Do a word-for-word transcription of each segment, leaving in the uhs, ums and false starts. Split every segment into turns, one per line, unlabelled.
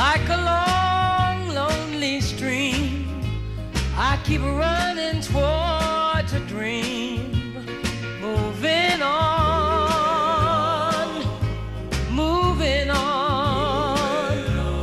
like a long, lonely stream. I keep running towards a dream, moving on, moving on,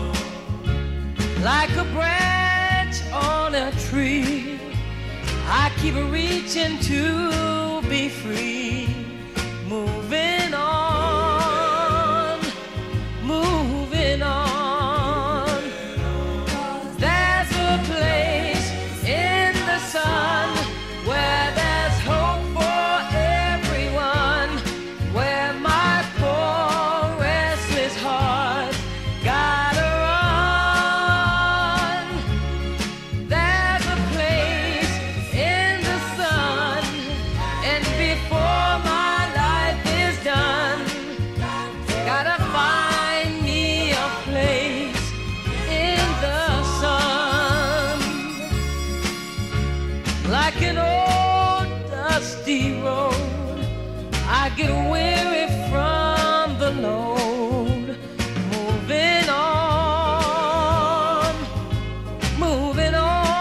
like a branch on a tree. I keep reaching to be free, moving on, moving on. There's a place in the sun where there's hope for everyone, where my poor restless heart gotta run. There's a place in the sun, and before my life is done, gotta find me a place in the sun. Like an old dusty road, I get weary from the load, moving on, moving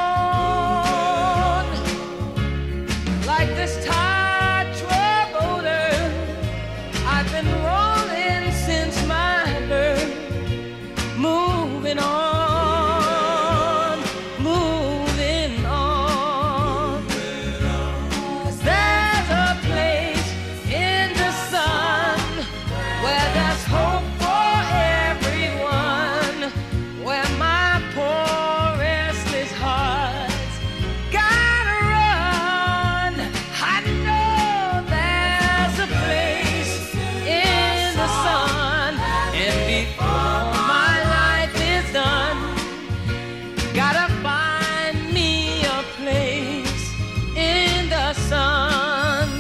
on. Like this tired troubadour, I've been rolling since my birth, moving on, moving on. There's a place in the sun where there's hope for everyone, where my poor restless heart's gotta run. I know there's a place in the sun, and before my life is done, gotta find me a place in the sun.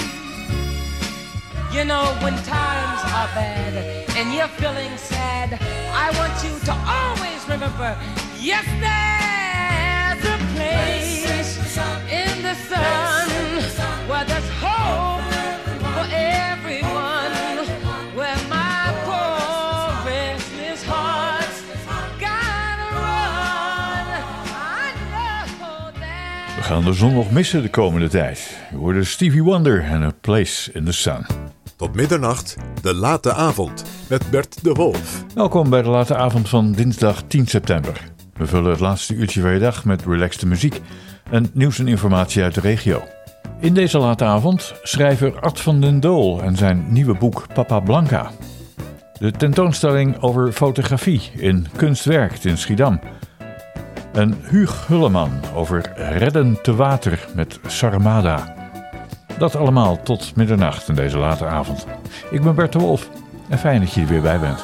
You know, when times are bad and you're feeling sad, I want you to always remember, yes, there's a place in the sun where there's hope for everyone, where my poor restless heart's gotta run. I know that.
We gaan de zon nog missen de komende tijd. We hoorden Stevie Wonder en A Place in the Sun.
Tot middernacht, de late avond, met Bert de Wolf.
Welkom bij de late avond van dinsdag tien september. We vullen het laatste uurtje van je dag met relaxte muziek en nieuws en informatie uit de regio. In deze late avond schrijver Ad van den Doel en zijn nieuwe boek Papa Blanca. De tentoonstelling over fotografie in Kunstwerkt in Schiedam. En Huug Hulleman over redden te water met Sarmada. Dat allemaal tot middernacht in deze late avond. Ik ben Bert de Wolf en fijn dat je er weer bij bent.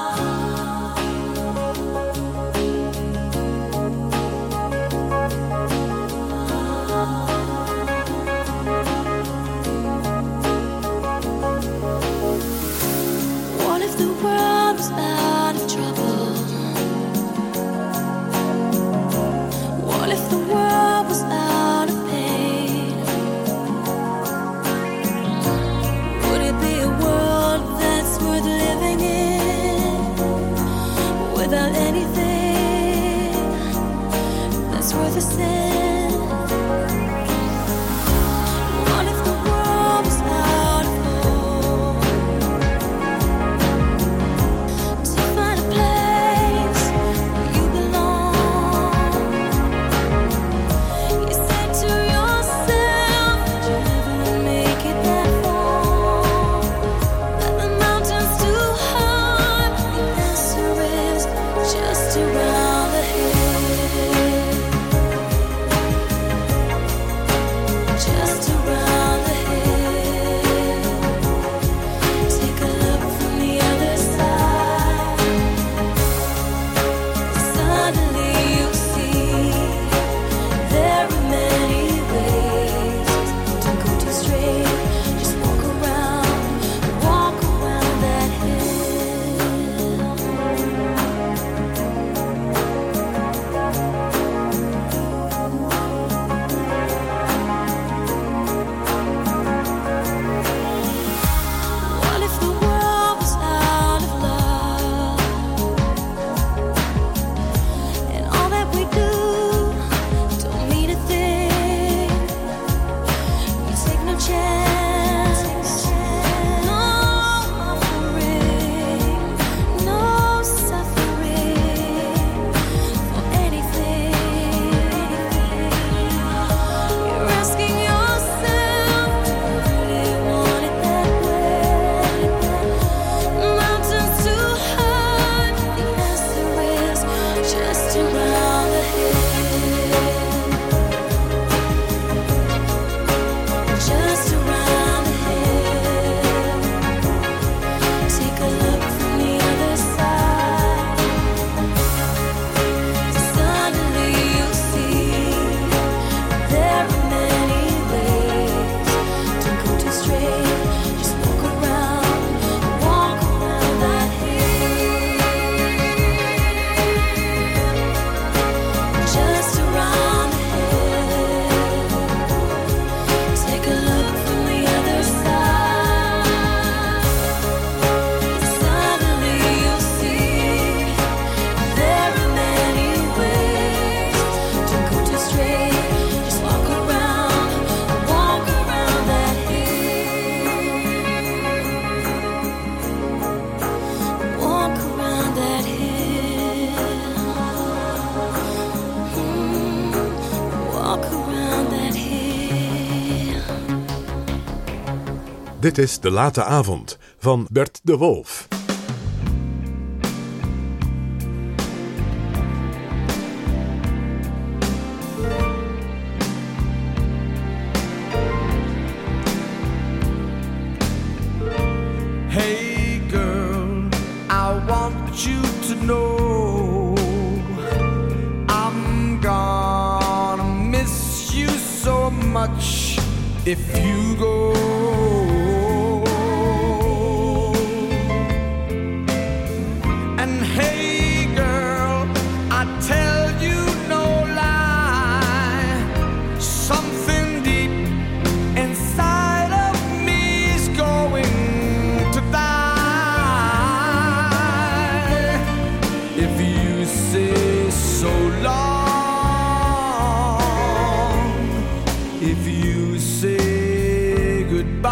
What if the world was out of trouble? What if the world was out of pain? Would it be a world that's worth living in?
Dit is De Late Avond van Bert de Wolf.
Hey girl, I want you to know I'm gonna miss you so much if you go. And hey girl, I tell you no lie, something deep inside of me is going to die if you say so long, if you say goodbye.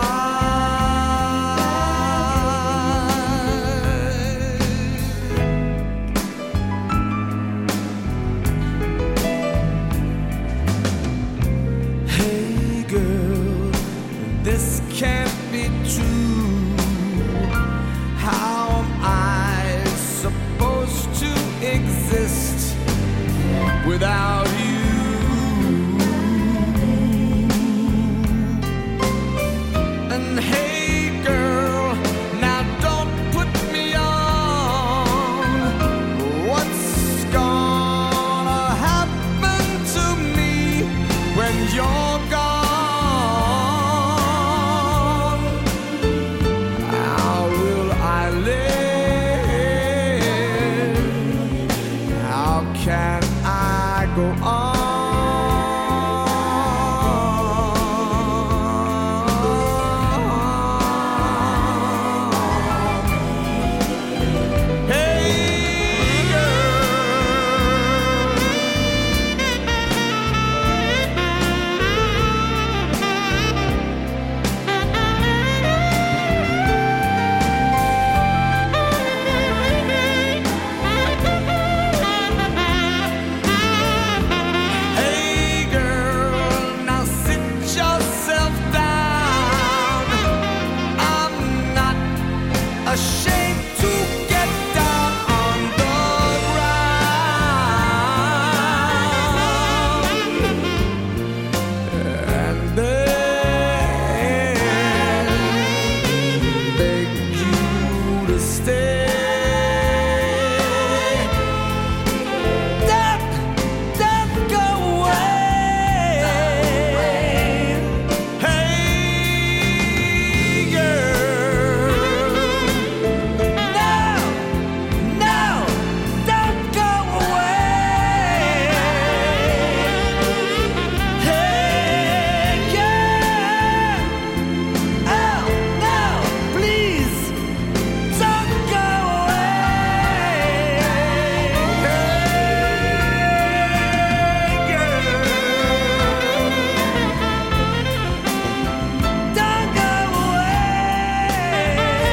Hey girl, this can't be true. How am I supposed to exist without you? And hey girl, now don't put me on. What's gonna happen to me when you're gone? How will I live? How can I go on? Hey Hey girl, now sit yourself down. I'm not ashamed to get down on the ground and then beg you to stay. Don't, don't go away. Hey girl, no, no, don't go away. Hey girl, oh no, please don't go away. Hey girl, don't go away.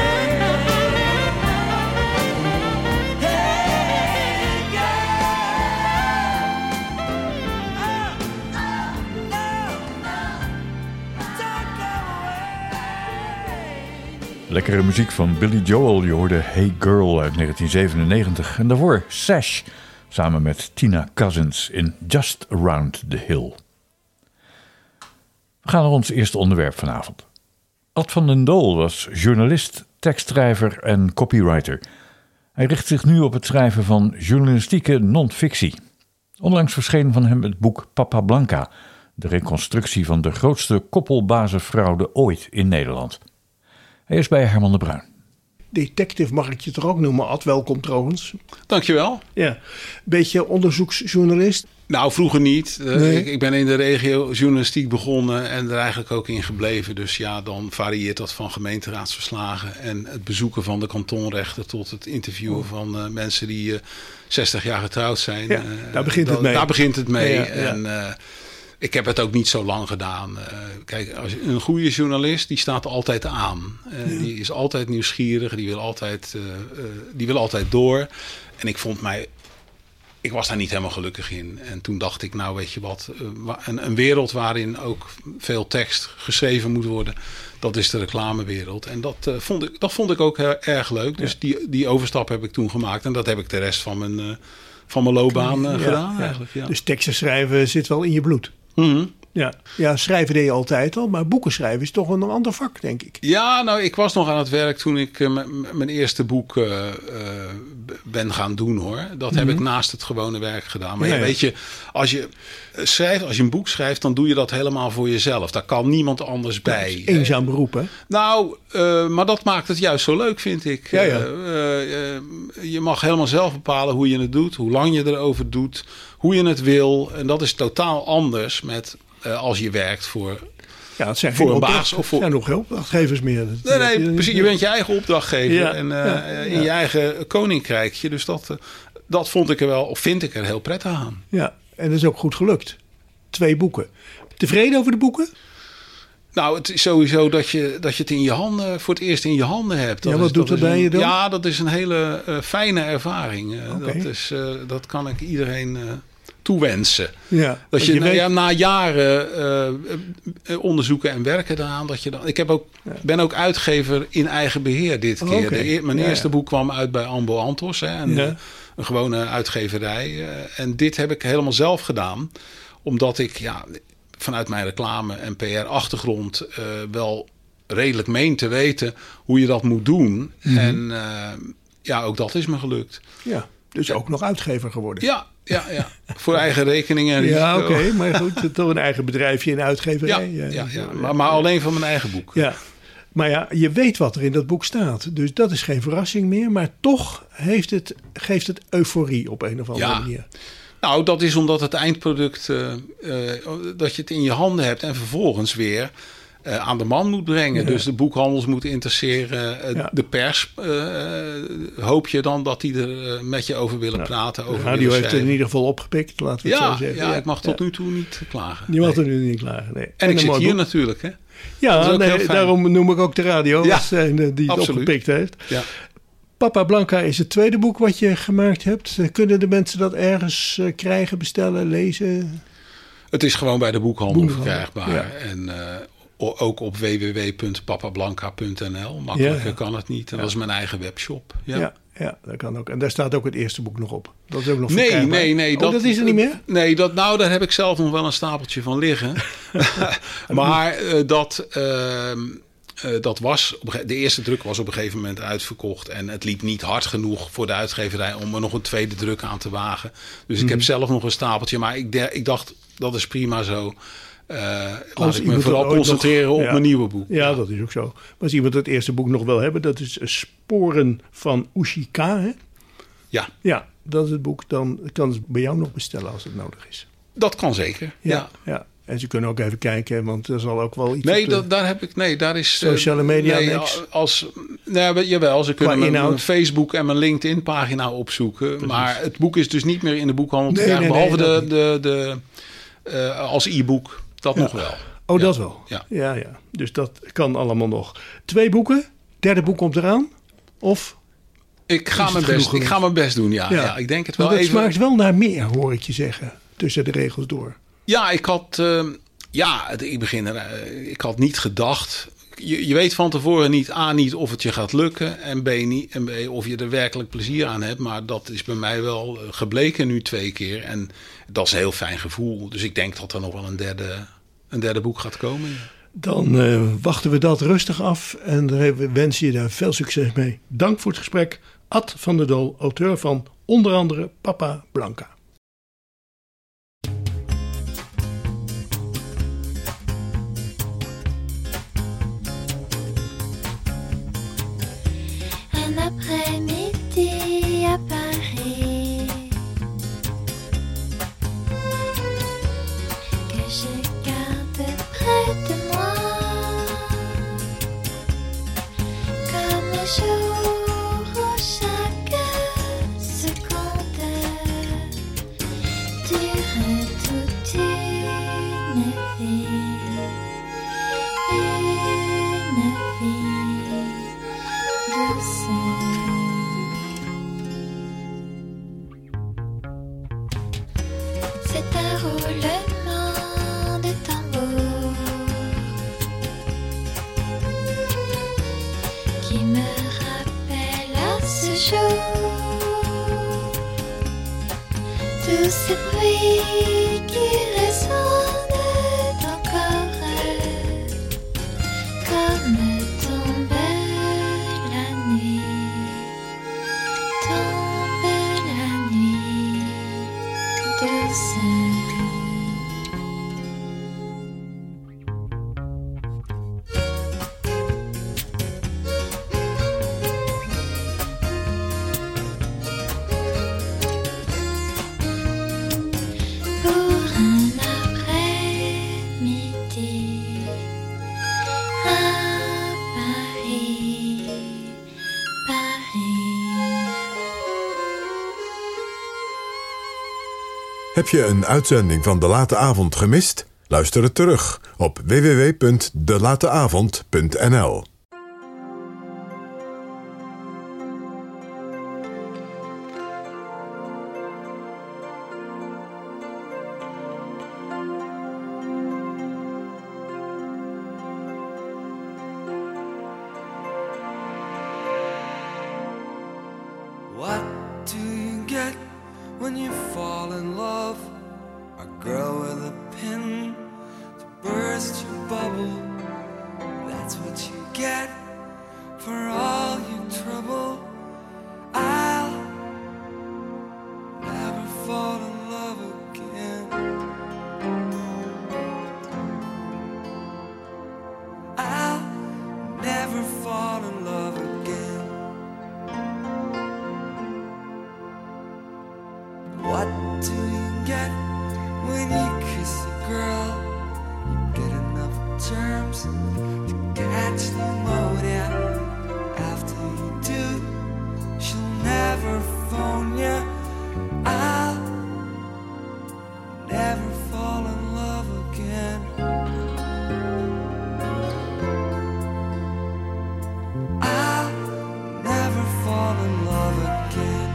Hey girl, oh, oh, no, no, don't go away.
Lekkere muziek van Billy Joel. Je hoorde Hey Girl uit negentien zevenennegentig. En daarvoor Sash samen met Tina Cousins in Just Around the Hill. We gaan naar ons eerste onderwerp vanavond. Ad van den Doel was journalist, tekstschrijver en copywriter. Hij richt zich nu op het schrijven van journalistieke non-fictie. Onlangs verscheen van hem het boek Papa Blanca, de reconstructie van de grootste koppelbazenfraude ooit in Nederland. Hij is bij Herman de Bruin.
Detective mag ik je toch ook noemen, Ad? Welkom trouwens.
Dankjewel.
Ja, beetje onderzoeksjournalist.
Nou, vroeger niet. Uh,
Nee.
ik, ik ben in de regio journalistiek begonnen en er eigenlijk ook in gebleven. Dus ja, dan varieert dat van gemeenteraadsverslagen en het bezoeken van de kantonrechter tot het interviewen
Oh.
van uh, mensen die uh, zestig jaar getrouwd zijn.
Ja,
Uh,
daar begint het
dan-
mee.
Daar begint het mee.
Ja, ja.
En uh, ik heb het ook niet zo lang gedaan. Uh, kijk, als je- een goede journalist, die staat altijd aan. Uh, Die is altijd nieuwsgierig, die wil altijd, uh, uh, die wil altijd door. En ik vond mij ik was daar niet helemaal gelukkig in. En toen dacht ik, nou weet je wat, een, een wereld waarin ook veel tekst geschreven moet worden, dat is de reclamewereld. En dat, uh, vond, ik, dat vond ik ook heel erg leuk. Dus ja. die, die overstap heb ik toen gemaakt. En dat heb ik de rest van mijn, uh, van mijn loopbaan uh, ja, gedaan
ja.
eigenlijk. Ja.
Dus teksten schrijven zit wel in je bloed.
Mm-hmm.
Ja. ja, schrijven deed je altijd al, maar boeken schrijven is toch een ander vak, denk ik.
Ja, nou, ik was nog aan het werk toen ik uh, m- mijn eerste boek uh, uh, ben gaan doen, hoor. Dat mm-hmm. heb ik naast het gewone werk gedaan. Maar ja, ja, weet je, als je schrijft, als je een boek schrijft, dan doe je dat helemaal voor jezelf. Daar kan niemand anders bij.
Ja, eenzaam beroep, hè?
Nou, uh, maar dat maakt het juist zo leuk, vind ik.
Ja, ja.
Uh, uh, uh, je mag helemaal zelf bepalen hoe je het doet, hoe lang je erover doet, hoe je het wil. En dat is totaal anders met uh, als je werkt voor,
ja, het zijn
voor
geen
een
opdracht,
baas. Of voor...
zijn nog geen opdrachtgevers meer.
Nee, nee, je, precies. Je bent je eigen opdrachtgever
ja,
en uh,
ja,
in
ja.
je eigen koninkrijkje. Dus dat, uh, dat vond ik er wel, of vind ik er heel prettig aan.
Ja, en dat is ook goed gelukt. Twee boeken. Tevreden over de boeken?
Nou, het is sowieso dat je, dat je het in je handen, voor het eerst in je handen hebt. Dat
ja, wat
is,
doet
dat
er bij
een,
je dan?
Ja, dat is een hele uh, fijne ervaring. Uh,
okay.
dat, is, uh, dat kan ik iedereen uh, toewensen.
Ja,
dat je,
je
nou,
weet...
ja, na jaren uh, onderzoeken en werken eraan, dat je dan. Ik heb ook, ja. ben ook uitgever in eigen beheer dit
oh,
keer.
Okay.
De, mijn
ja,
eerste
ja.
boek kwam uit bij Ambo Antos, hè, en,
ja.
uh, een gewone uitgeverij. Uh, en dit heb ik helemaal zelf gedaan, omdat ik ja, vanuit mijn reclame en P R-achtergrond uh, wel redelijk meen te weten hoe je dat moet doen. Mm-hmm. En uh, ja, ook dat is me gelukt.
Ja, dus ook nog uitgever geworden.
Ja, ja, ja. Voor eigen rekening en risico.
Ja, oké, okay, maar goed, toch een eigen bedrijfje in uitgeverij.
Ja, ja, ja, maar, maar alleen van mijn eigen boek.
Ja, maar ja, je weet wat er in dat boek staat. Dus dat is geen verrassing meer. Maar toch heeft het, geeft het euforie op een of andere
ja.
manier.
Nou, dat is omdat het eindproduct, uh, uh, dat je het in je handen hebt en vervolgens weer uh, aan de man moet brengen. Ja. Dus de boekhandels moeten interesseren. Uh, ja. De pers uh, hoop je dan dat die er uh, met je over willen ja. praten. Over
de radio heeft het in ieder geval opgepikt, laten we
ja,
het zo zeggen.
Ja,
ja,
ik mag tot
ja.
nu toe niet klagen.
Je mag
nee.
er nu niet klagen, nee.
En,
en
ik zit hier
boek.
natuurlijk, hè.
Ja, nee, daarom noem ik ook de radio,
ja,
als zijnde die het
absoluut.
opgepikt heeft.
Ja.
Papa Blanca is het tweede boek wat je gemaakt hebt. Kunnen de mensen dat ergens uh, krijgen, bestellen, lezen?
Het is gewoon bij de boekhandel
Boekhandel.
verkrijgbaar. Ja. En uh, ook op w w w punt papablanca punt n l. Makkelijker ja, ja. kan het niet. En ja. dat is mijn eigen webshop. Ja.
Ja, ja, dat kan ook. En daar staat ook het eerste boek nog op. Dat is ook nog
nee, nee, nee.
Oh, dat, dat is er niet meer?
Nee, dat, nou, daar heb ik zelf nog wel een stapeltje van liggen. maar uh, dat... Uh, Uh, dat was, de eerste druk was op een gegeven moment uitverkocht. En het liep niet hard genoeg voor de uitgeverij om er nog een tweede druk aan te wagen. Dus mm. ik heb zelf nog een stapeltje. Maar ik, de, ik dacht, dat is prima zo. Uh, laat ik me vooral concentreren nog, op ja, mijn nieuwe boek.
Ja, ja, dat is ook zo. Maar als iemand het eerste boek nog wil hebben, dat is Sporen van Ushika. Hè?
Ja.
Ja, dat is het boek. Dan kan het bij jou nog bestellen als het nodig is.
Dat kan zeker, ja.
ja. ja. En ze kunnen ook even kijken, want er zal ook wel iets.
Nee, dat, daar heb ik. Nee, daar is.
Sociale media.
Nee, als, nou, jawel, ze kunnen mijn, mijn Facebook en mijn LinkedIn-pagina opzoeken. Precies. Maar het boek is dus niet meer in de boekhandel te krijgen, nee, nee, behalve nee, de, de, de, uh, als e-book. Dat ja. nog wel.
Oh,
ja.
dat wel.
Ja.
ja, ja. Dus dat kan allemaal nog. Twee boeken. Derde boek komt eraan. Of.
Ik ga, mijn best, ik ga mijn best doen, ja. ja. ja ik denk het wel.
Maar het
even...
smaakt wel naar meer, hoor ik je zeggen. Tussen de regels door.
Ja, ik had, uh, ja, ik begin er, uh, ik had niet gedacht. Je, je weet van tevoren niet, A, niet of het je gaat lukken. En B, niet, en B, of je er werkelijk plezier aan hebt. Maar dat is bij mij wel gebleken nu twee keer. En dat is een heel fijn gevoel. Dus ik denk dat er nog wel een derde, een derde boek gaat komen. Ja.
Dan uh, wachten we dat rustig af. En dan wensen je daar veel succes mee. Dank voor het gesprek. Ad van der Doel, auteur van onder andere Papa Blanca.
Un après-midi à Paris, que je garde près de moi, comme le jour où chaque seconde dure toute une vie, une vie douce. ces bruits qui résonnent encore comme tombait la nuit, tombait la nuit douce.
Heb je een uitzending van De Late Avond gemist? Luister het terug op w w w punt de late avond punt n l.
What do you get when you fall in love? A girl with a pin to burst your bubble. That's what you get for all your trouble. I'll never fall in love again. I'll never fall in love again. What do you get when you kiss a girl? You get enough germs to catch pneumonia. After you do, she'll never phone you. I'll never fall in love again. I'll never fall in love again.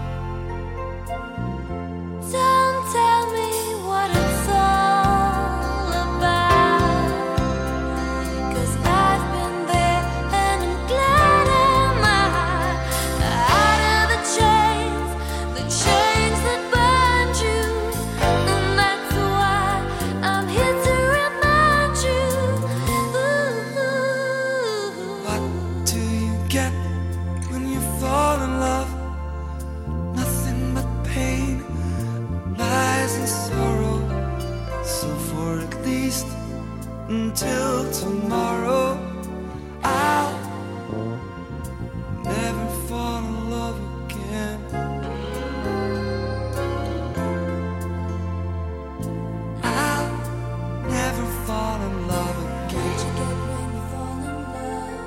Don't tell me what it's all about, 'cause I've been there and I'm glad I'm out, out of the chains, the chains that bind you, and that's why I'm here to remind you. Ooh.
What do you get when you fall in love? Nothing but pain, lies and sorrow. So for at least until tomorrow, I'll never fall in love again. I'll never fall in love again.
What you get when you fall in love?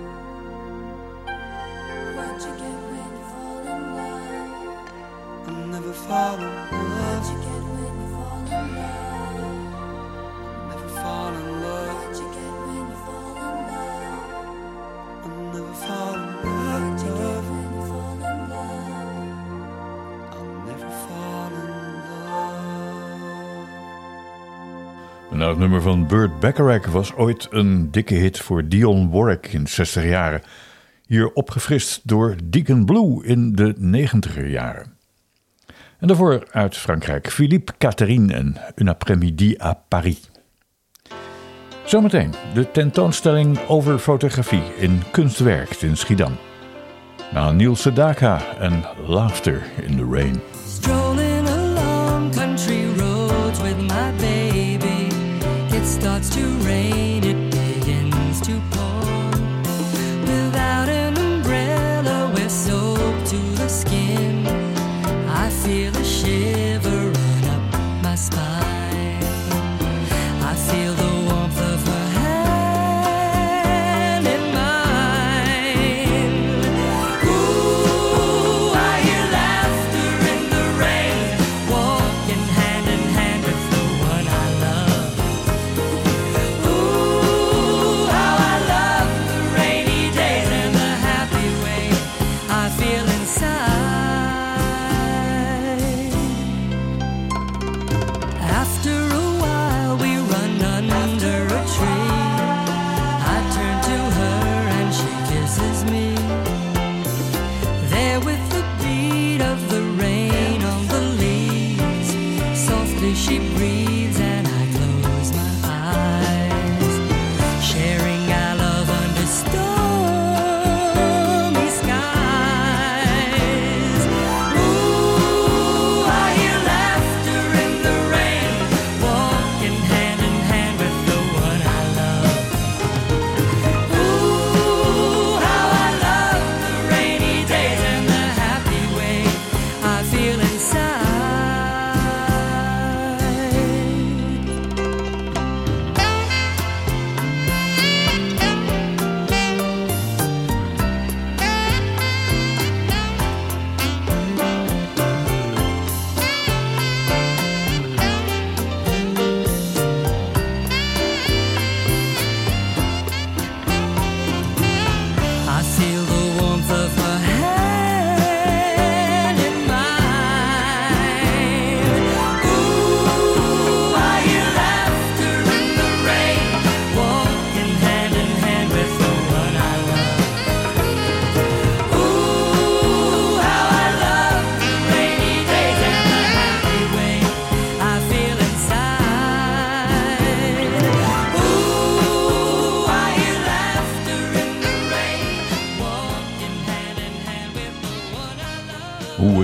What you get when you fall in love?
I'll never fall in
What
love.
you get when you fall in love?
Never fall in love.
What you get when you fall in love?
I'll never fall in
What you get
love.
when you fall in love?
I'll never fall in love.
Een oud nummer van Burt Bacharach was ooit een dikke hit voor Dionne Warwick in de zestig jaren. Hier opgefrist door Deacon Blue in de negentiger jaren. En daarvoor uit Frankrijk Philippe Catherine en Un après-midi à Paris. Zometeen de tentoonstelling over fotografie in Kunstwerk in Schiedam. Na Niels Sedaka en Laughter in the Rain.
Strolling along country roads with my baby. It starts to rain, it begins to pour. Without an umbrella, we're soaked to the skin. I feel a shiver run up my spine. I feel the warmth of her hand in mine. Ooh, I hear laughter in the rain, walking hand in hand with the one I love. Ooh, how I love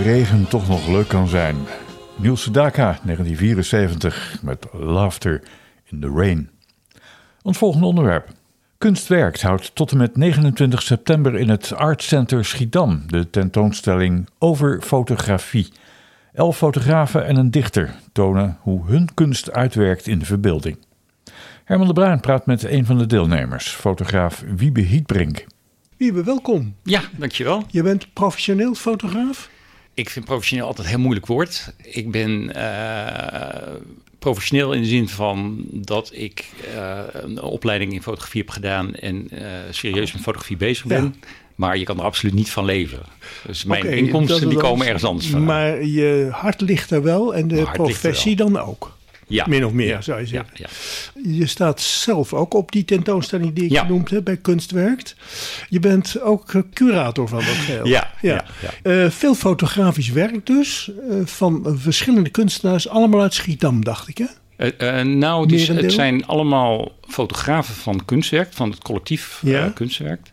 regen toch nog leuk kan zijn. Neil Sedaka, negentien vierenzeventig, met Laughter in the Rain. Ons volgende onderwerp. Kunst Werkt houdt tot en met negenentwintig september in het Art Center Schiedam de tentoonstelling Over Fotografie. Elf fotografen en een dichter tonen hoe hun kunst uitwerkt in de verbeelding. Herman de Bruin praat met een van de deelnemers, fotograaf Wiebe Hietbrink.
Wiebe, welkom.
Ja, dankjewel.
Je bent professioneel fotograaf?
Ik vind professioneel altijd een heel moeilijk woord. Ik ben uh, professioneel in de zin van dat ik uh, een opleiding in fotografie heb gedaan en uh, serieus met fotografie bezig ben. Ja. Maar je kan er absoluut niet van leven. Dus mijn okay, inkomsten die komen ergens anders van.
Maar je hart ligt er wel en de professie dan ook?
Ja.
Min of meer,
ja.
zou je zeggen.
Ja, ja.
Je staat zelf ook op die tentoonstelling die ik
ja.
genoemd heb bij Kunst Werkt. Je bent ook curator van dat geheel.
Ja. ja.
ja.
ja.
Uh, veel fotografisch werk dus. Uh, van uh, verschillende kunstenaars. Allemaal uit Schiedam, dacht ik, hè?
Uh, uh, nou, dus, het zijn allemaal fotografen van Kunstwerk. Van het collectief
ja.
uh, Kunstwerk.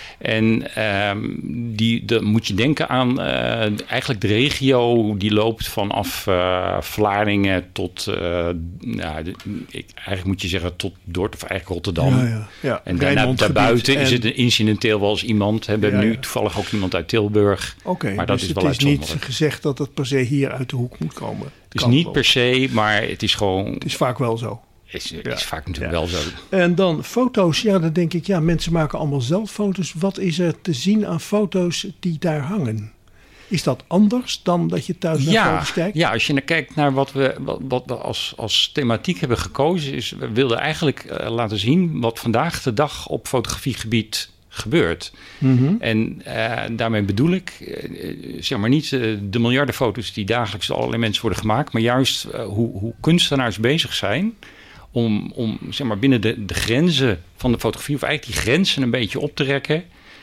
En um, die, de, moet je denken aan uh, eigenlijk de regio die loopt vanaf uh, Vlaardingen tot, uh, nou, de, ik, eigenlijk moet je zeggen tot Dordt of eigenlijk Rotterdam.
Ja, ja, ja.
En daarna, daarbuiten en... is het incidenteel wel eens iemand. We hebben
ja,
nu
ja.
toevallig ook iemand uit Tilburg.
Oké, okay,
maar dat
dus
is wel
het is
uitzonderlijk.
niet gezegd dat het per se hier uit de hoek moet komen.
Het is niet wel. per se, maar het is gewoon...
Het is vaak wel zo.
Is, is
ja.
vaak natuurlijk
ja.
wel zo.
En dan foto's, ja, dan denk ik, ja, mensen maken allemaal zelf foto's. Wat is er te zien aan foto's die daar hangen? Is dat anders dan dat je thuis naar
ja,
foto's kijkt?
Ja, als je naar kijkt naar wat we, wat, wat we als, als thematiek hebben gekozen, is we wilden eigenlijk uh, laten zien wat vandaag de dag op fotografiegebied gebeurt.
Mm-hmm.
En uh, daarmee bedoel ik, uh, zeg maar niet uh, de miljarden foto's die dagelijks door allerlei mensen worden gemaakt, maar juist uh, hoe, hoe kunstenaars bezig zijn om, om zeg maar binnen de, de grenzen van de fotografie, of eigenlijk die grenzen een beetje op te rekken.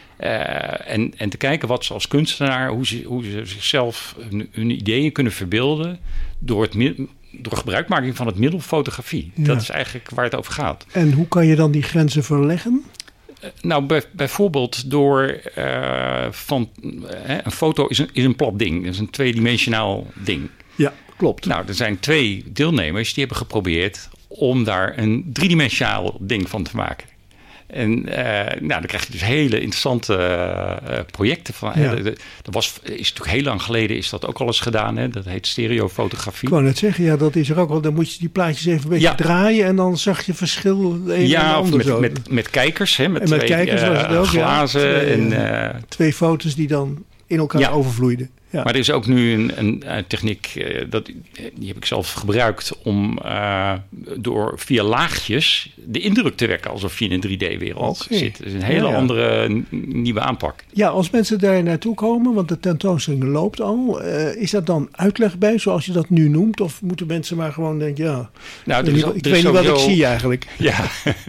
Uh, en, en te kijken wat ze als kunstenaar, hoe ze, hoe ze zichzelf hun, hun ideeën kunnen verbeelden door, het, door gebruikmaking van het middel fotografie. Ja. Dat is eigenlijk waar het over gaat.
En hoe kan je dan die grenzen verleggen?
Uh, nou, bij, bijvoorbeeld door uh, van uh, een foto is een, is een plat ding, dat is een tweedimensionaal ding.
Ja, klopt.
Nou, er zijn twee deelnemers die hebben geprobeerd om daar een driedimensionaal ding van te maken. En uh, nou, dan krijg je dus hele interessante uh, projecten van.
Ja.
Hè. Dat was, is natuurlijk heel lang geleden is dat ook al eens gedaan. Hè. Dat heet stereofotografie.
Ik wou net zeggen, ja, dat is er ook al. Dan moet je die plaatjes even een beetje
ja.
draaien en dan zag je verschil. Een
ja,
en
of
ander
met,
zo.
met, met kijkers. Hè, met
en met
twee,
kijkers
uh,
was het ook,
glazen.
Ja. Twee,
en,
uh,
uh,
twee foto's die dan in elkaar
ja.
overvloeiden. Ja.
Maar er is ook nu een, een, een techniek, uh, dat, die heb ik zelf gebruikt om uh, door via laagjes de indruk te wekken alsof je in een drie D-wereld
okay.
zit. Dat is een hele ja, ja. andere n- nieuwe aanpak.
Ja, als mensen daar naartoe komen, want de tentoonstelling loopt al, uh, is dat dan uitleg bij zoals je dat nu noemt? Of moeten mensen maar gewoon denken, ja,
nou,
ik,
is,
ik weet
sowieso,
niet wat ik zie eigenlijk.
Ja,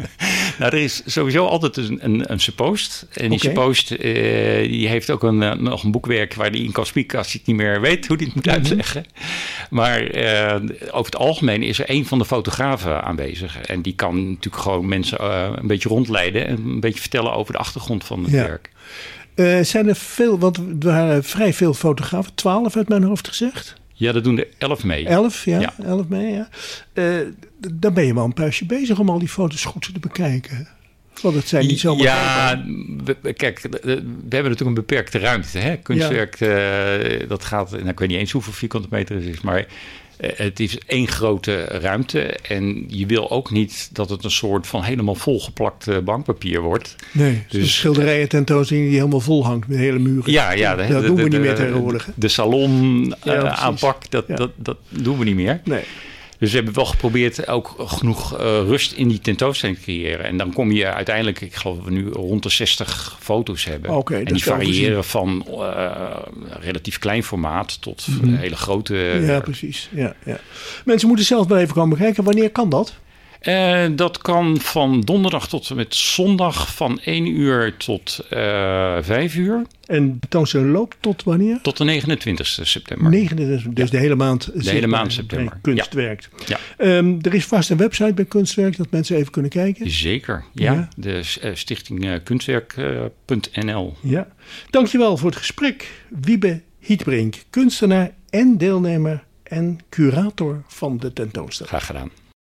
nou, er is sowieso altijd een, een, een suppost. En die
okay.
suppost, uh, die heeft ook een, uh, nog een boekwerk waar die in kan spieken als hij het niet meer weet hoe hij het moet
mm-hmm.
uitleggen. Maar uh, over het algemeen is er een van de fotografen aanwezig. En die kan natuurlijk gewoon mensen uh, een beetje rondleiden en een beetje vertellen over de achtergrond van het
ja.
werk.
Uh, zijn er veel, want er waren vrij veel fotografen, twaalf uit mijn hoofd gezegd.
Ja, dat doen er elf mee.
Elf, ja.
ja.
Elf mee, ja. Uh, dan ben je wel een puistje bezig om al die foto's goed te bekijken. Want het zijn niet zomaar...
Ja, we, kijk, we hebben natuurlijk een beperkte ruimte. Hè? Kunstwerk, ja. uh, dat gaat... Nou, ik weet niet eens hoeveel vierkante meter het is, maar... Uh, het is één grote ruimte. En je wil ook niet dat het een soort van helemaal volgeplakt uh, bankpapier wordt.
Nee, dus een schilderijen tentoonstelling die helemaal vol hangt met hele muren.
Ja, ja. De,
dat
de,
doen we
de,
niet meer
de,
tegenwoordig. Hè?
De salon uh,
ja,
aanpak, dat,
ja.
dat, dat doen we niet meer.
Nee.
Dus we hebben wel geprobeerd ook genoeg uh, rust in die tentoonstelling te creëren. En dan kom je uiteindelijk, ik geloof dat we nu rond de zestig foto's hebben.
Okay,
en die variëren van uh, relatief klein formaat tot mm-hmm. hele grote...
Ja, precies. Ja, ja. Mensen moeten zelf maar even komen kijken. Wanneer kan dat?
Uh, dat kan van donderdag tot en met zondag van één uur tot uh, vijf uur.
En de tentoonstelling loopt tot wanneer?
Tot de negenentwintigste september.
negenentwintig, dus ja. de hele maand.
De hele maand september.
Kunst
ja.
werkt.
Ja.
Um, er is vast een website bij Kunstwerk dat mensen even kunnen kijken.
Zeker, ja. ja. De uh, stichting uh, kunstwerk punt n l.
Ja. Dankjewel voor het gesprek, Wiebe Hietbrink, kunstenaar en deelnemer en curator van de tentoonstelling.
Graag gedaan.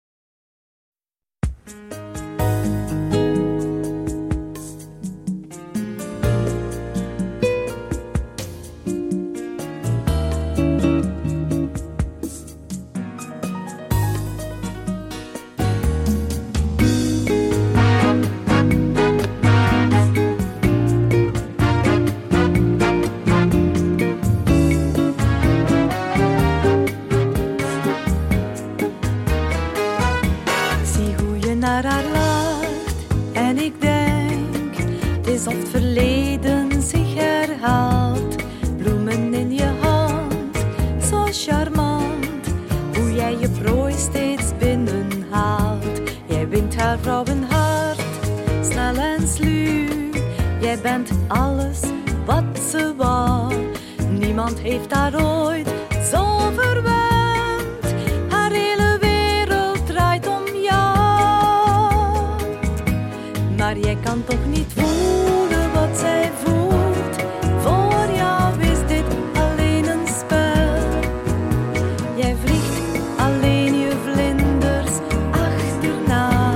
Alles wat ze wou, niemand heeft haar ooit zo verwend. Haar hele wereld draait om jou, maar jij kan toch niet voelen wat zij voelt. Voor jou is dit alleen een spel. Jij vliegt alleen je vlinders achterna.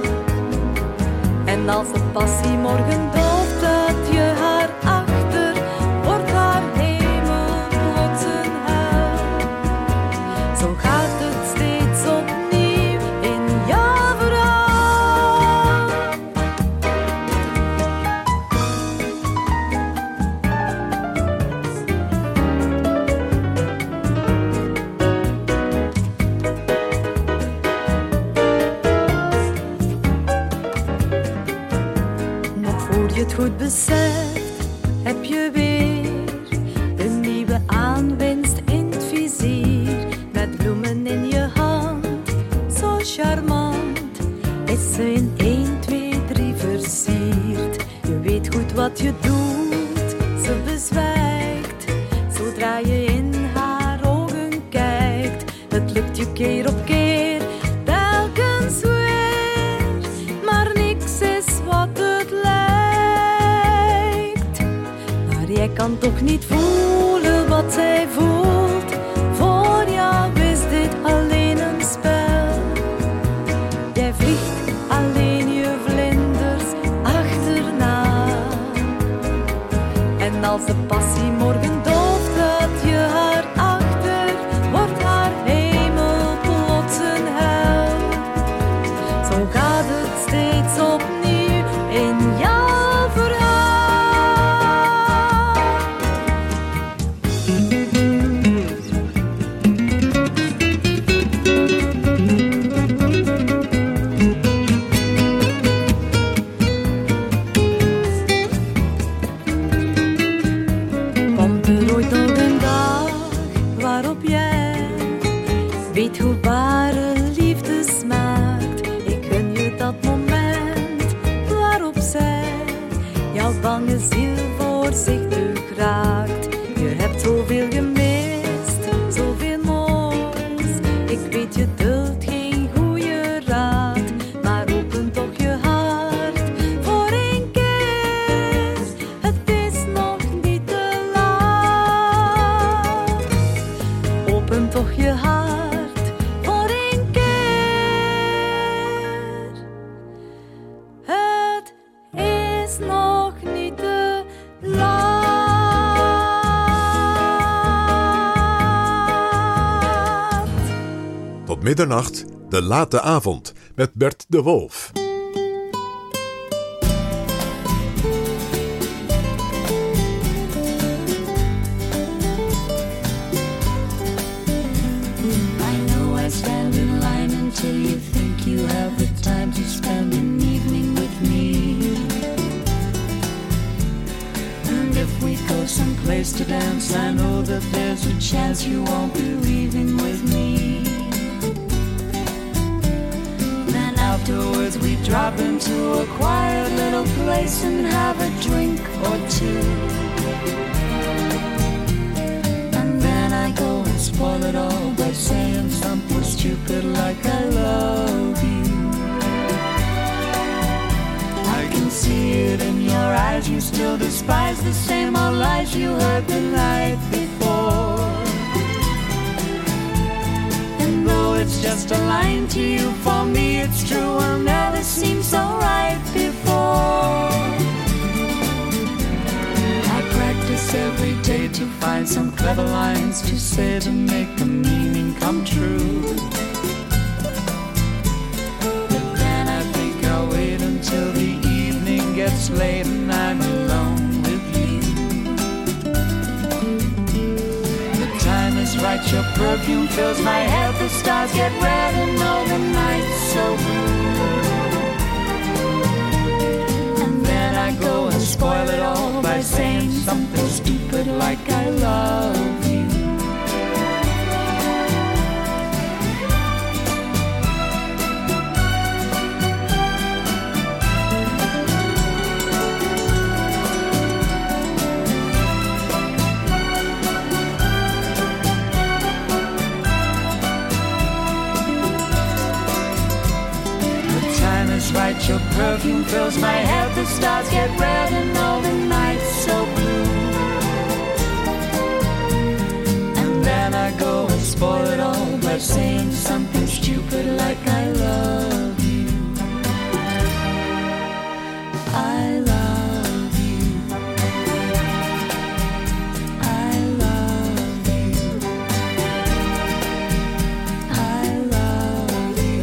En als de passie morgen dooft dat je haar achter, wordt haar hemel plots een hel. Zo gaat het steeds opnieuw in jouw verhaal. Nog voor je het goed beseft, heb je weer een nieuwe aanwinst in het vizier. Met bloemen in je hand, zo charmant, is ze in één, twee, drie versierd. Je weet goed wat je doet, ze bezwijkt, zodra je in haar ogen kijkt. Het lukt je keer op keer, telkens weer, maar niks is wat het lijkt. Maar jij kan toch niet voelen wat zij voelt. Voor jou is dit alleen een spel. Jij vliegt alleen je vlinders achterna. En als de passie morgen dooft, dat je haar achter, wordt haar hemel plots een hel. Zo gaat het steeds opnieuw in jouw verhaal. Komt er ooit nog een dag waarop jij weet hoe ware liefde smaakt? Ik gun je dat moment waarop zij jouw bange ziel voorzichtig raakt. Je hebt zoveel gemist, zoveel moois. Ik weet je duldt geen goede raad, maar open toch je hart voor een keer. Het is nog niet te laat. Open toch je hart voor een keer. Het is nog niet te laat.
Tot middernacht, de late avond, met Bert de Wolf.
I know I stand in line until you think you have the time to spend an evening with me. And if we go someplace to dance, I know that there's a chance you won't be leaving with me. Then afterwards we drop into a quiet little place and have a drink or two. And then I go and spoil it all by saying something stupid like I love you. I can see it in your eyes, you still despise the same old lies you heard the night before. it's just a line to you. For me it's true, will never seem so right before. I practice every day to find some clever lines to say to make the meaning come true. But then I think I'll wait until the evening gets late and I'm alone with you. The time is right, your perfume fills my head. The stars get red and all the night's so blue. And then I go and spoil it all by saying something stupid like I love you. Right, your perfume fills my head. The stars get red and all the night's so blue. And then I go and spoil it all by saying something stupid like I love you. I love you. I love you. I love you.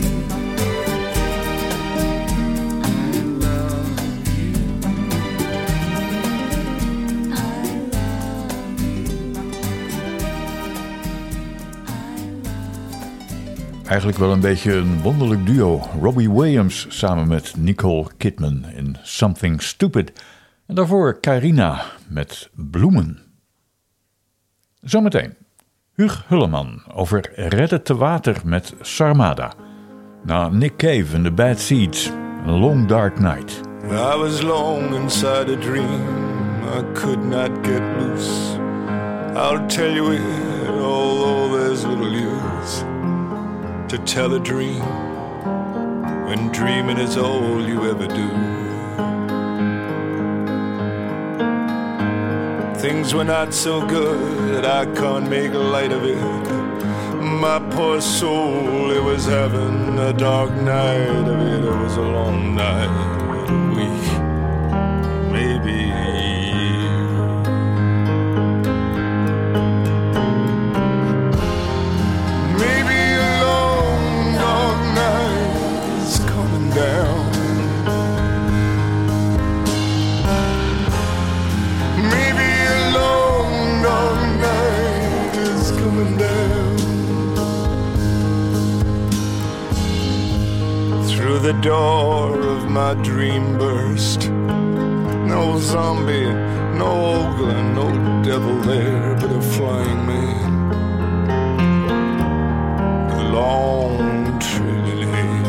Eigenlijk wel een beetje een wonderlijk duo. Robbie Williams samen met Nicole Kidman in Something Stupid. En daarvoor Carina met Bloemen. Zometeen Huug Hulleman over Redden te Water met Sarmada. Na Nick Cave and the Bad Seeds, A Long Dark Night.
I was long inside a dream I could not get loose. I'll tell you it, although there's little use to tell a dream when dreaming is all you ever do. Things were not so good, I can't make light of it. My poor soul, it was having a dark night of it. It was a long night, a week, maybe a year. Maybe a long dark night is coming down. Maybe a long dark night is coming down. Through the door of my dream burst, no zombie, no ogre, no devil there, but a flying man with long trailing hair,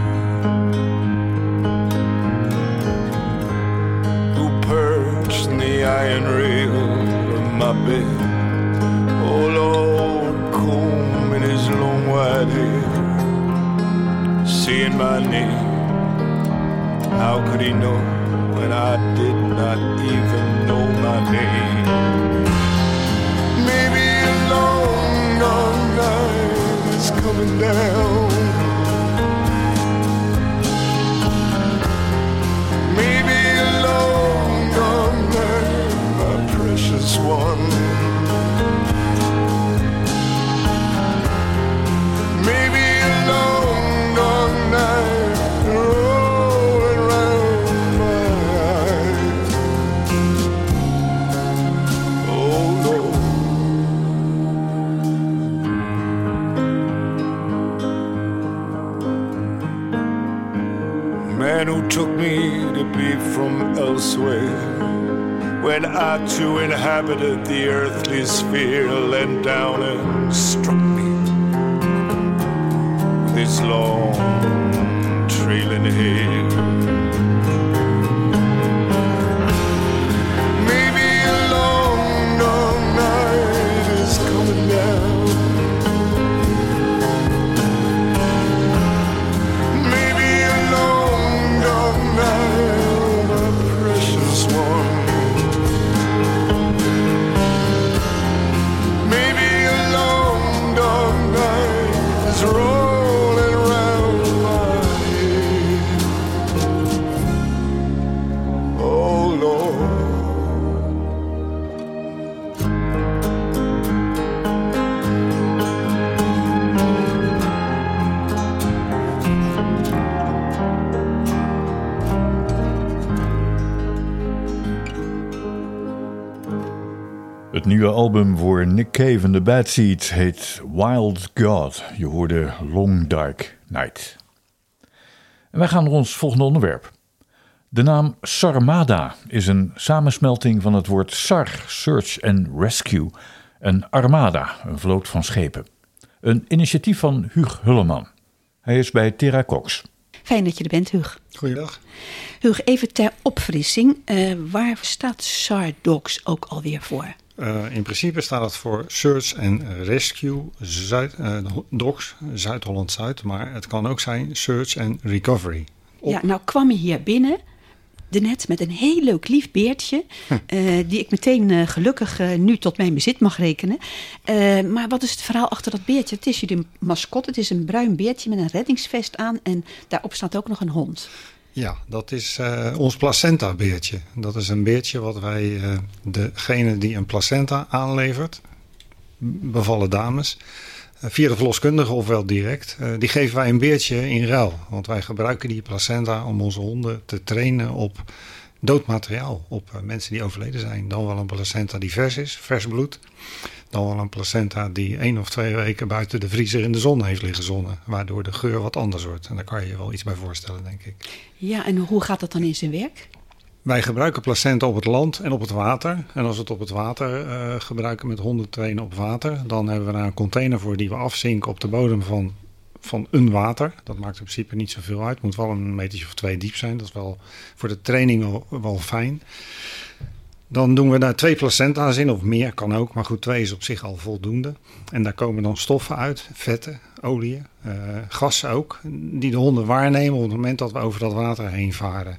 who perched in the iron rail of my bed. Oh Lord, comb in his long white hair, seeing my name. How could he know when I did not even know my name? Maybe a long, long night is coming down. Maybe a long, long night, my precious one. Maybe a long, long night rolling round my eyes. Oh Lord. Man who took me to be from elsewhere, when I too inhabited the earthly sphere, leant down and struck me with his long trailing hair. Maybe a long, long night is coming down. Maybe a long, long night, my precious one. Maybe a long, dark night is rolling
nieuwe album voor Nick Cave en de Bad Seeds heet Wild God. Je hoorde Long Dark Night. En wij gaan naar ons volgende onderwerp. De naam Sarmada is een samensmelting van het woord SAR, Search and Rescue, en Armada, een vloot van schepen. Een initiatief van Huug Hulleman. Hij is bij Terra Cox.
Fijn dat je er bent, Huug.
Goeiedag.
Huug, even ter opfrissing. Uh, waar staat SARDOX ook alweer voor?
Uh, in principe staat het voor Search and Rescue Zuid, uh, Docs, Zuid-Holland-Zuid. Maar het kan ook zijn Search and Recovery. Op... Ja,
nou kwam je hier binnen... net met een heel leuk lief beertje, hm. uh, die ik meteen uh, gelukkig uh, nu tot mijn bezit mag rekenen. Uh, maar wat is het verhaal achter dat beertje? Het is jullie mascotte, het is een bruin beertje met een reddingsvest aan en daarop staat ook nog een hond.
Ja, dat is uh, ons placenta-beertje. Dat is een beertje wat wij, uh, degene die een placenta aanlevert, bevallen dames, uh, via de verloskundige ofwel direct, uh, die geven wij een beertje in ruil. Want wij gebruiken die placenta om onze honden te trainen op dood materiaal. Op uh, mensen die overleden zijn. Dan wel een placenta die vers is, vers bloed. Dan wel een placenta die één of twee weken buiten de vriezer in de zon heeft liggen zonnen. Waardoor de geur wat anders wordt. En daar kan je je wel iets bij voorstellen, denk ik.
Ja, en hoe gaat dat dan in zijn werk?
Wij gebruiken placenta op het land en op het water. En als we het op het water uh, gebruiken met honden trainen op water, dan hebben we daar een container voor die we afzinken op de bodem van, van een water. Dat maakt in principe niet zoveel uit. Het moet wel een metertje of twee diep zijn. Dat is wel voor de training wel, wel fijn. Dan doen we daar twee placenta's in, of meer kan ook. Maar goed, twee is op zich al voldoende. En daar komen dan stoffen uit, vetten, oliën, uh, gassen ook, die de honden waarnemen op het moment dat we over dat water heen varen.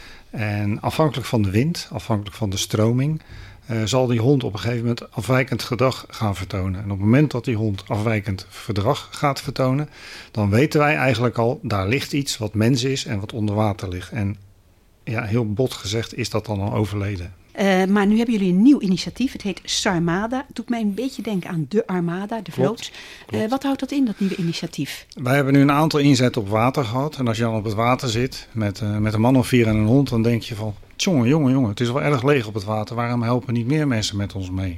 En afhankelijk van de wind, afhankelijk van de stroming, uh, zal die hond op een gegeven moment afwijkend gedrag gaan vertonen. En op het moment dat die hond afwijkend gedrag gaat vertonen, dan weten wij eigenlijk al, daar ligt iets wat mens is en wat onder water ligt. En ja, heel bot gezegd is dat dan al overleden.
Uh, maar nu hebben jullie een nieuw initiatief. Het heet Sarmada. Het doet mij een beetje denken aan de Armada, de vloot.
Klopt, klopt.
Uh, wat houdt dat in, dat nieuwe initiatief?
Wij hebben nu een aantal inzetten op water gehad. En als je dan op het water zit met, uh, met een man of vier en een hond, dan denk je van, jongen, jongen, jongen, het is wel erg leeg op het water. Waarom helpen niet meer mensen met ons mee?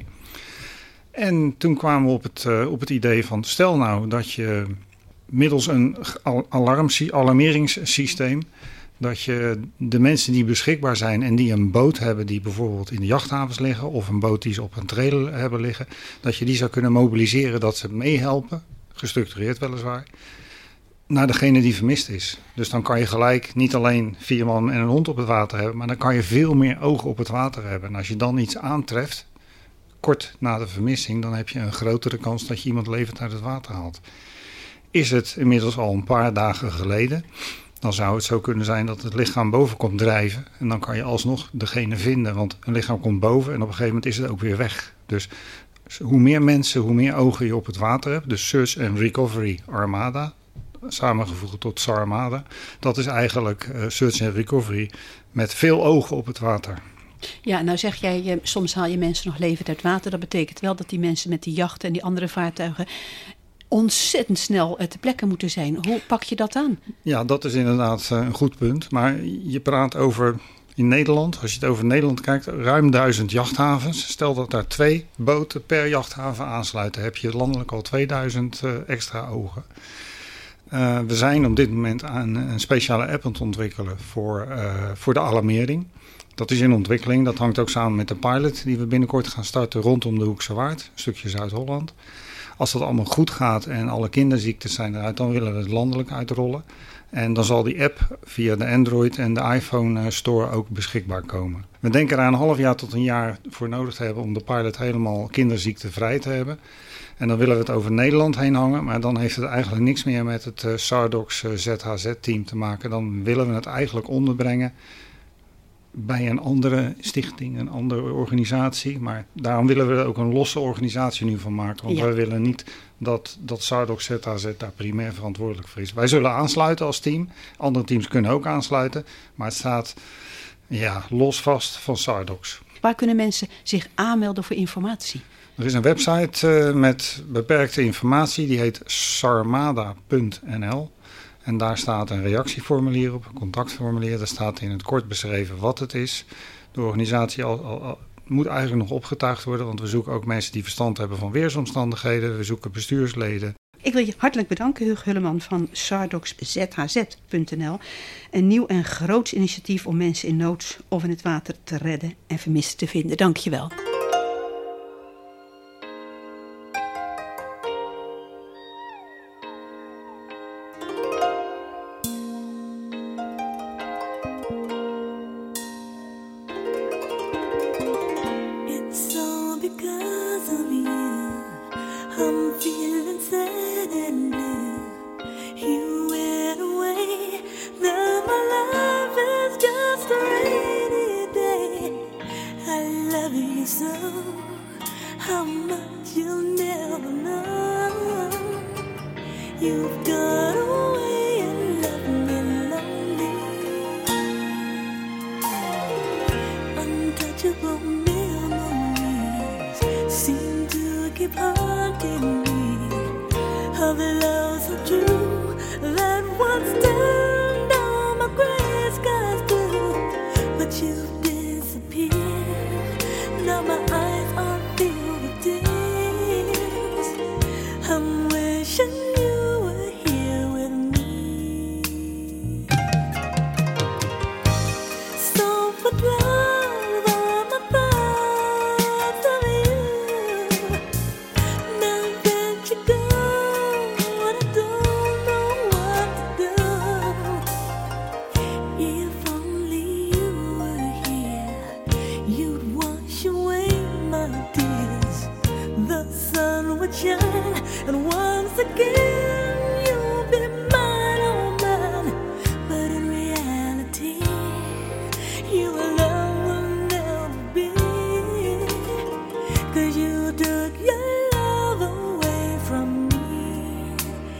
En toen kwamen we op het, uh, op het idee van, stel nou dat je middels een alarm, alarmeringssysteem, dat je de mensen die beschikbaar zijn en die een boot hebben die bijvoorbeeld in de jachthavens liggen, of een boot die ze op een trailer hebben liggen, dat je die zou kunnen mobiliseren, dat ze meehelpen, gestructureerd weliswaar, naar degene die vermist is. Dus dan kan je gelijk niet alleen vier man en een hond op het water hebben, maar dan kan je veel meer ogen op het water hebben. En als je dan iets aantreft, kort na de vermissing, dan heb je een grotere kans dat je iemand levend uit het water haalt. Is het inmiddels al een paar dagen geleden, dan zou het zo kunnen zijn dat het lichaam boven komt drijven. En dan kan je alsnog degene vinden. Want een lichaam komt boven en op een gegeven moment is het ook weer weg. Dus hoe meer mensen, hoe meer ogen je op het water hebt. Dus Search and Recovery Armada, samengevoegd tot Sarmada. Dat is eigenlijk uh, Search and Recovery met veel ogen op het water.
Ja, nou zeg jij, je, soms haal je mensen nog levend uit water. Dat betekent wel dat die mensen met die jachten en die andere vaartuigen ontzettend snel ter plekke moeten zijn. Hoe pak je dat aan? Ja,
dat is inderdaad een goed punt. Maar je praat over in Nederland, als je het over Nederland kijkt, ruim duizend jachthavens. Stel dat daar twee boten per jachthaven aansluiten, heb je landelijk al tweeduizend uh, extra ogen. Uh, we zijn op dit moment aan een speciale app aan het ontwikkelen voor, uh, voor de alarmering. Dat is in ontwikkeling. Dat hangt ook samen met de pilot die we binnenkort gaan starten rondom de Hoekse Waard, een stukje Zuid-Holland. Als dat allemaal goed gaat en alle kinderziektes zijn eruit, dan willen we het landelijk uitrollen. En dan zal die app via de Android en de iPhone Store ook beschikbaar komen. We denken er een half jaar tot een jaar voor nodig te hebben om de pilot helemaal kinderziektevrij te hebben. En dan willen we het over Nederland heen hangen, maar dan heeft het eigenlijk niks meer met het uh, SARDOX uh, Z H Z-team te maken. Dan willen we het eigenlijk onderbrengen bij een andere stichting, een andere organisatie. Maar daarom willen we er ook een losse organisatie nu van maken. Want ja. wij willen niet dat, dat SARDOX Z H Z daar primair verantwoordelijk voor is. Wij zullen aansluiten als team. Andere teams kunnen ook aansluiten. Maar het staat ja, los vast van SARDOX.
Waar kunnen mensen zich aanmelden voor informatie?
Er is een website uh, met beperkte informatie. Die heet sarmada punt n l. En daar staat een reactieformulier op, een contactformulier. Daar staat in het kort beschreven wat het is. De organisatie al, al, al moet eigenlijk nog opgetuigd worden, want we zoeken ook mensen die verstand hebben van weersomstandigheden. We zoeken bestuursleden.
Ik wil je hartelijk bedanken, Hugo Hulleman van Sardox Z H Z punt n l. Een nieuw en groots initiatief om mensen in nood of in het water te redden en vermisten te vinden. Dank je wel.
It's all because of you. I'm feeling sad and blue. You went away. Now my life is just a rainy day. I love you so. How much you'll never know. You've gone away and left me lonely. Untouchable memories seem to keep haunting me. Of love so true that once turned all my gray skies blue. But you've disappeared. Now my eyes are filled with tears. I'm wishing you were here with me. So put love on my thoughts of you. Now that you're gone, I don't know what to do. If only you were here, you'd wash away my tears. The sun would shine, and once again you'll be mine, oh mine. But in reality, you alone will never be. 'Cause you took your love away from me.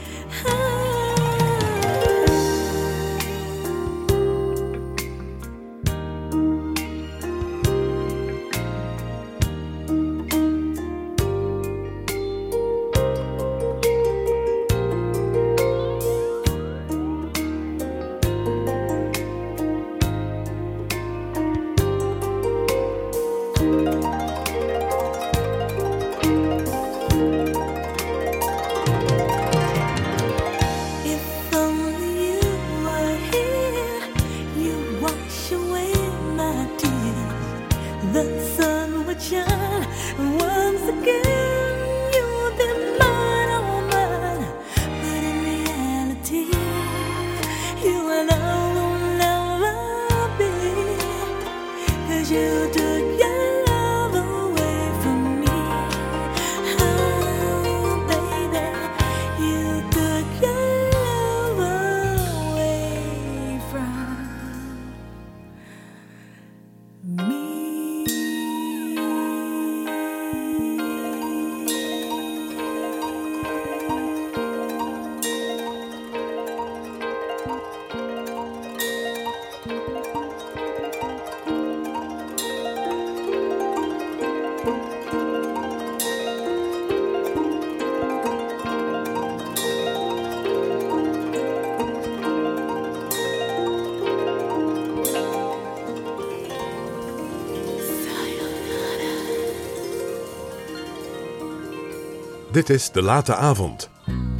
If only you were here, you'd wash away my tears. The sun would shine, and once again you'd be mine, oh mine. But in reality, you alone will never be. 'Cause you took your love away from me. Oh, baby, you took your love away from me.
Dit is De Late Avond.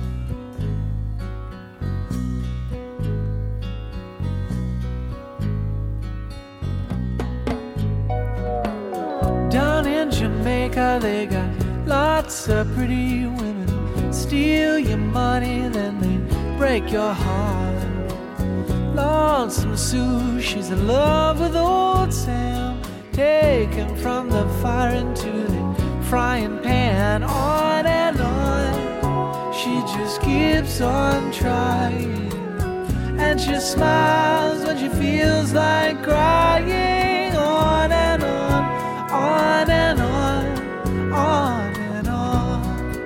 Down in Jamaica, they got lots of pretty women. Steal your money, then they break your heart. Lonesome Sue, she's in love with old Sam. Taken from the fire into the frying pan. On and on, she just keeps on trying. And she smiles when she feels like crying. On and on, on and on, on and on.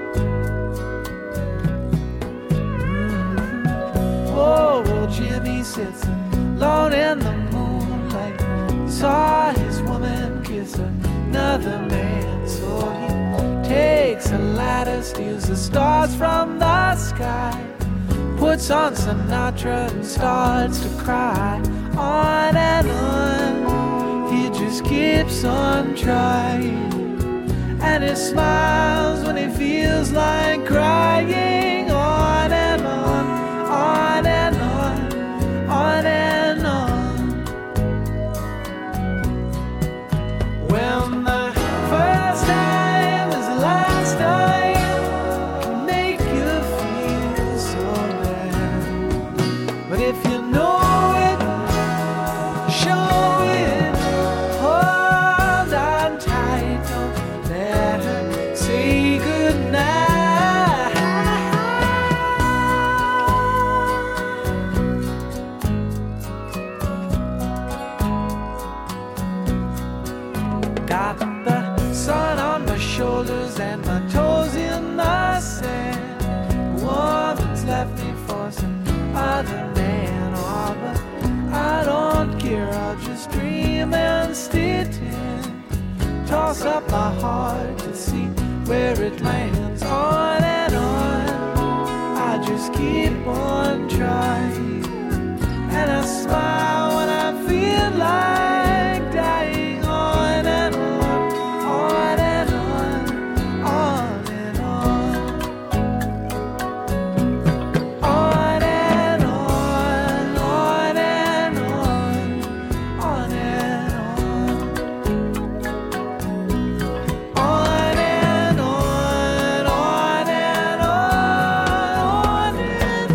Mm-hmm. Oh, well, Jimmy sits alone in the moonlight. He saw his woman kiss another man, so he takes a ladder, steals the stars from the sky, puts on Sinatra and starts to cry. On and on, he just just keeps on trying. And he smiles when he feels like crying. On and on, on and on, on and on. When the first time is the last time, can make you feel so bad. But if you know it, show it, hold on tight, don't let her say goodnight. Got the sun on my shoulders and my toes in the sand. Woman's left me for some other man. Oh, but I don't care, I'll just dream and stay tin. Toss up my heart to see where it lands. On and on, I just keep on trying. And I smile when I feel like dying. On and on, on and on, on and on. On and on, on and on, on and on. On and on, on and on, on and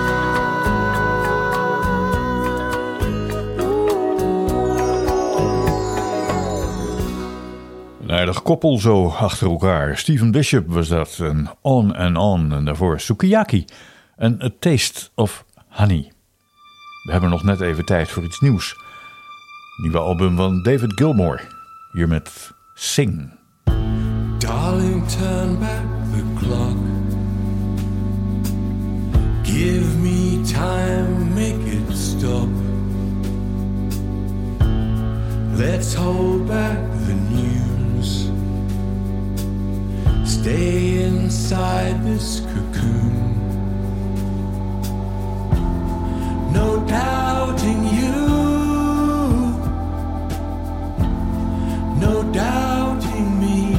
Een aardig koppel zo achter elkaar. Stephen Bishop was dat, een On and On. En daarvoor Sukiyaki en A Taste of Honey. We hebben nog net even tijd voor iets nieuws. Nieuwe album van David Gilmour. Hier met Sing.
Darling, turn back the clock. Give me time, make it stop. Let's hold back the news. Stay inside this cocoon. No doubting you. No doubting me.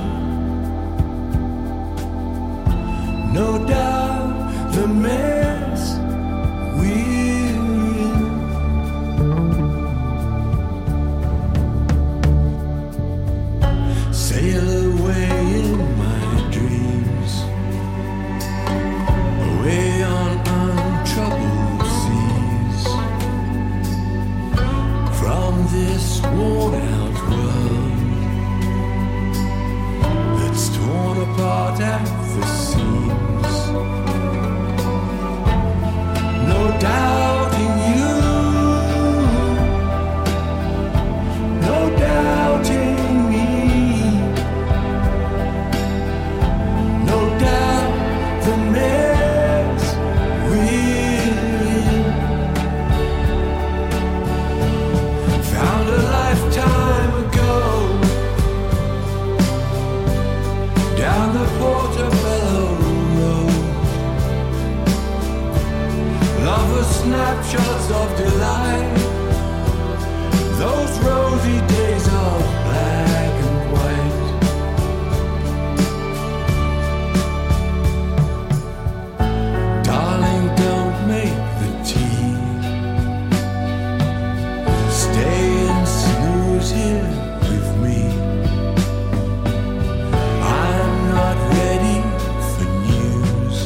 No doubt the mess we're in. Sail away in my dreams, away on untroubled seas, from this worn out world that's torn apart at the seams. No doubting you, no doubting me, no doubt the mess we're in. Found a lifetime ago down the Portobello Road. Lovers snapshots of delight, those rosy days of black and white. Darling, don't make the tea. Stay and snooze here with me. I'm not ready for news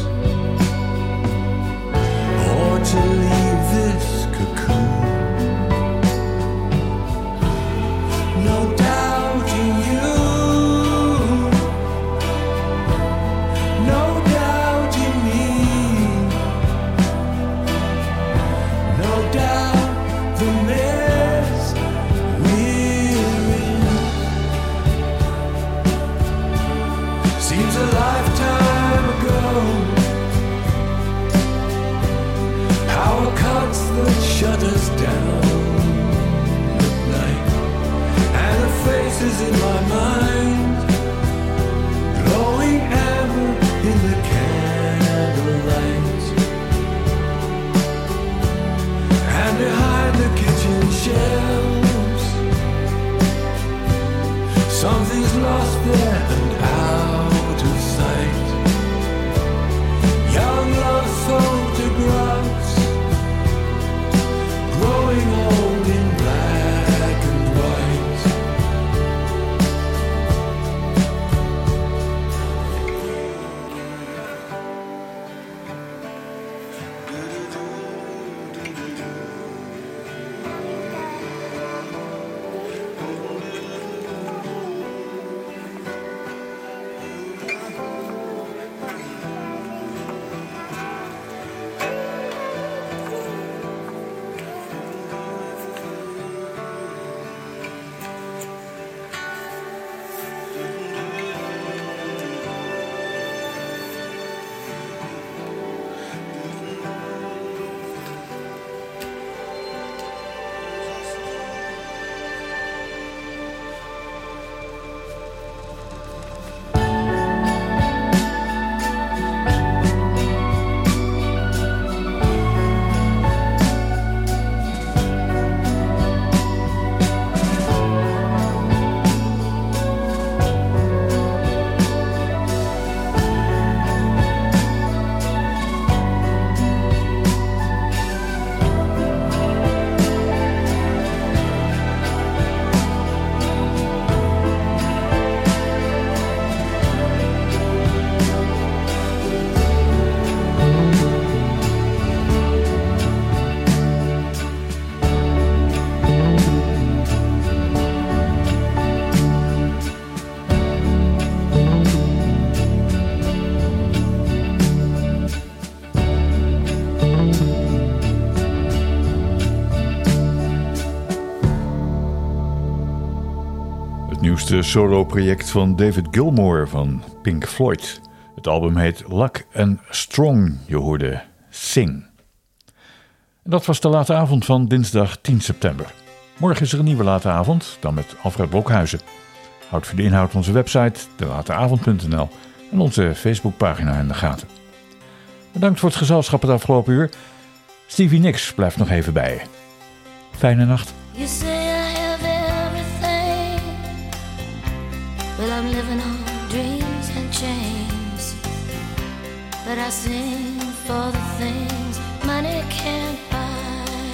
or to leave this cocoon. No doubting you, no doubting me, no doubt the mess we're in. Seems a lifetime ago, how it cuts the shutters down at night, and the faces in my mind, glowing amber in the candlelight, and behind the kitchen shed
nieuwste solo-project van David Gilmour van Pink Floyd. Het album heet Luck and Strong. Je hoorde Sing. En dat was de late avond van dinsdag tien september. Morgen is er een nieuwe late avond, dan met Alfred Blokhuizen. Houd voor de inhoud onze website, de late avond punt n l en onze Facebookpagina in de gaten. Bedankt voor het gezelschap het afgelopen uur. Stevie Nicks blijft nog even bij je. Fijne nacht.
You say I have everything. Well, I'm living on dreams and chains. But I sing for the things money can't buy.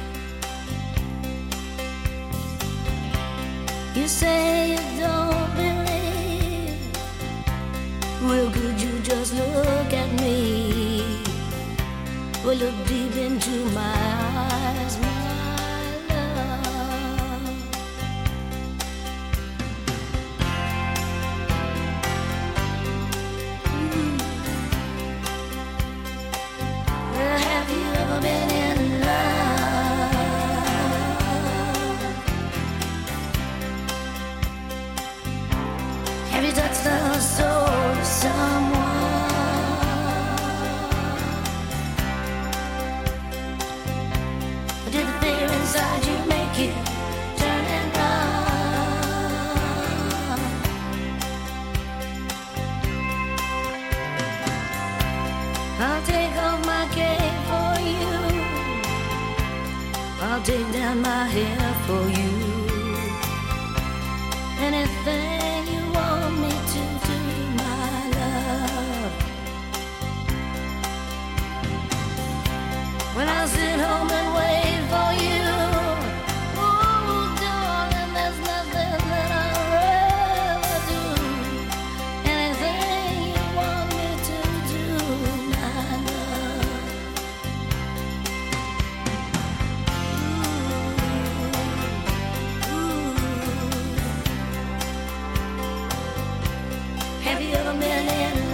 You say you don't believe. Well, could you just look at me? Well, look deep into my eyes, my love. Mm. Well, have you ever been in love? Have you touched the soul of someone? Did the fear inside you make you turn and run? I'll take off my cape for you. I'll take down my hair for you. Anything you want me to do, my love. When I sit home and wait for you, oh darling, there's nothing that I'd rather do. Anything you want me to do, my love. Ooh, ooh. Have you ever been in love?